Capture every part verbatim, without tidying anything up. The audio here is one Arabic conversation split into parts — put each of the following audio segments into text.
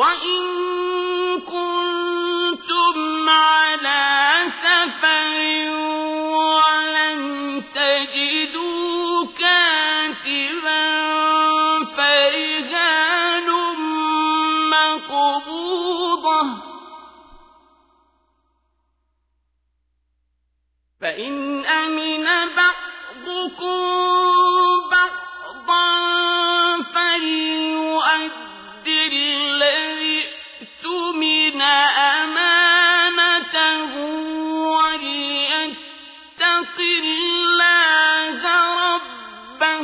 وإن كنتم على سفر ولم تجدوا كاتبا فرهان مقبوضة فإن أمن بعضكم بعضا فليؤد الذي اؤتمن أمانته وليتق الله ربه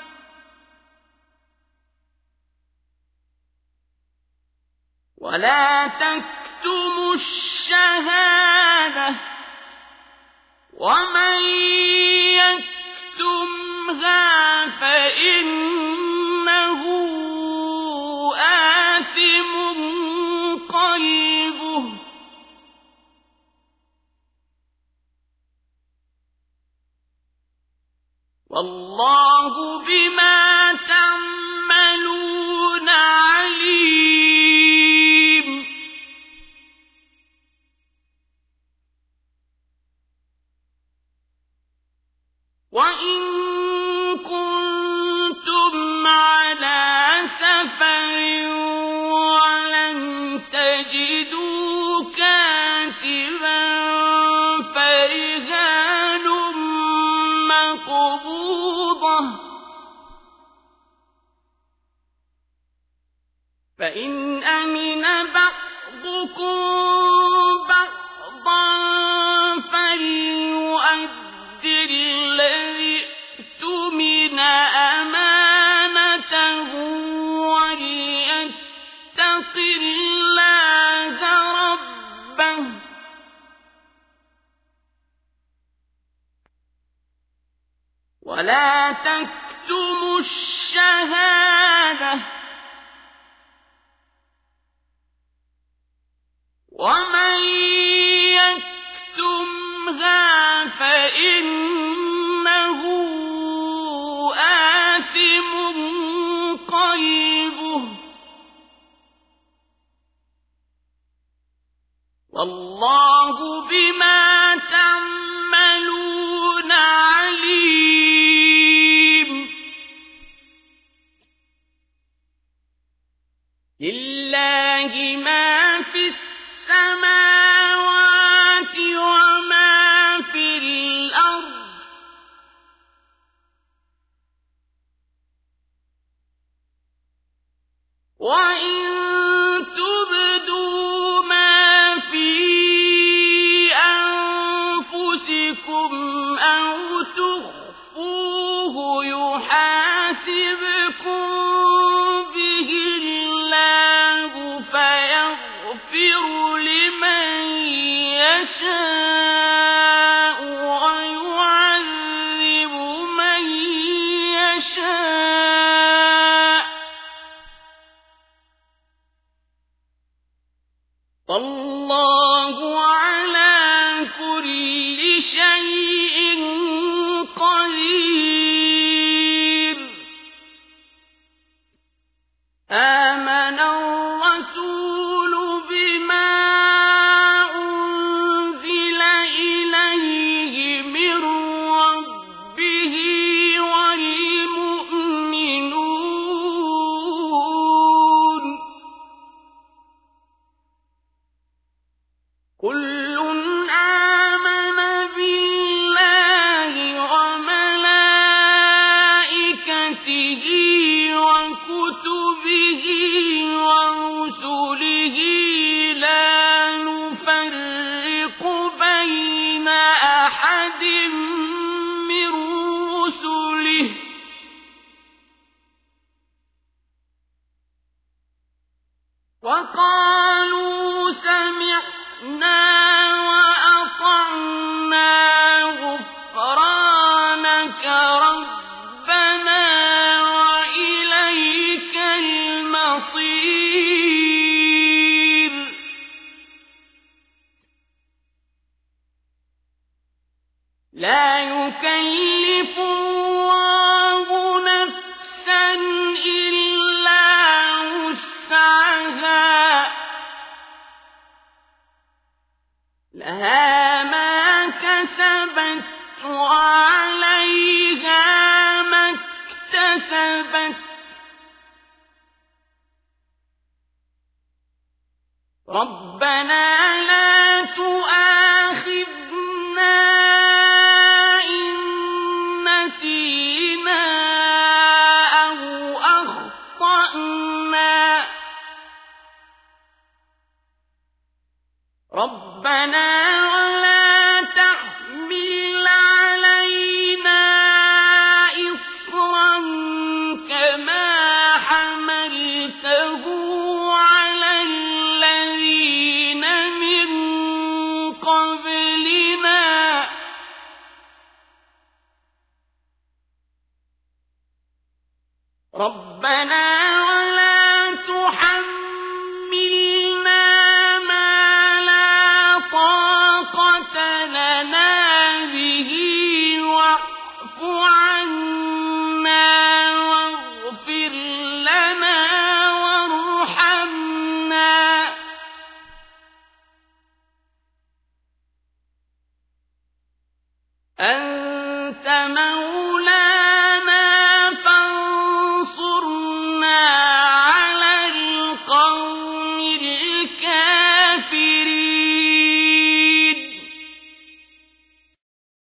ولا تكتموا الشهادة ومن يكتمها فإنه آثم قلبه والله بما تعملون عليم. وإن كنتم على سفر ولم تجدوا كاتبا فرهان مقبوضة فإن أمن بعضكم بعضا فليؤد الذي اؤتمن أمانته وليتق الله ربه ولا تكتموا الشهادة ومن يكتمها فإنه آثم قلبه والله بما تعملون عليم. لله ما في السماوات وما في الأرض وإن تبدوا ما في أنفسكم أو تخفوه يحاسبكم به الله فيغفر لمن يشاء ويعذب من يشاء والله على كل شيء قدير. آمن الرسول بما أنزل إليه من ربه والمؤمنون كل آمن بالله وملائكته وكتبه ورسله لا نفرق بين أحد من رسله وقالوا سمعنا وأطعنا غفرانك ربنا وإليك المصير. لا يكلف الله نفسا إلا وسعها كسبت ربنا لا تؤاخذنا إن نسينا أو أخطأنا ربنا ولا تحمل علينا إصرا كما حملته على الذين من قبلنا ربنا ولا تحملنا ما لا طاقة لنا به واعف عنا واغفر لنا وارحمنا أنت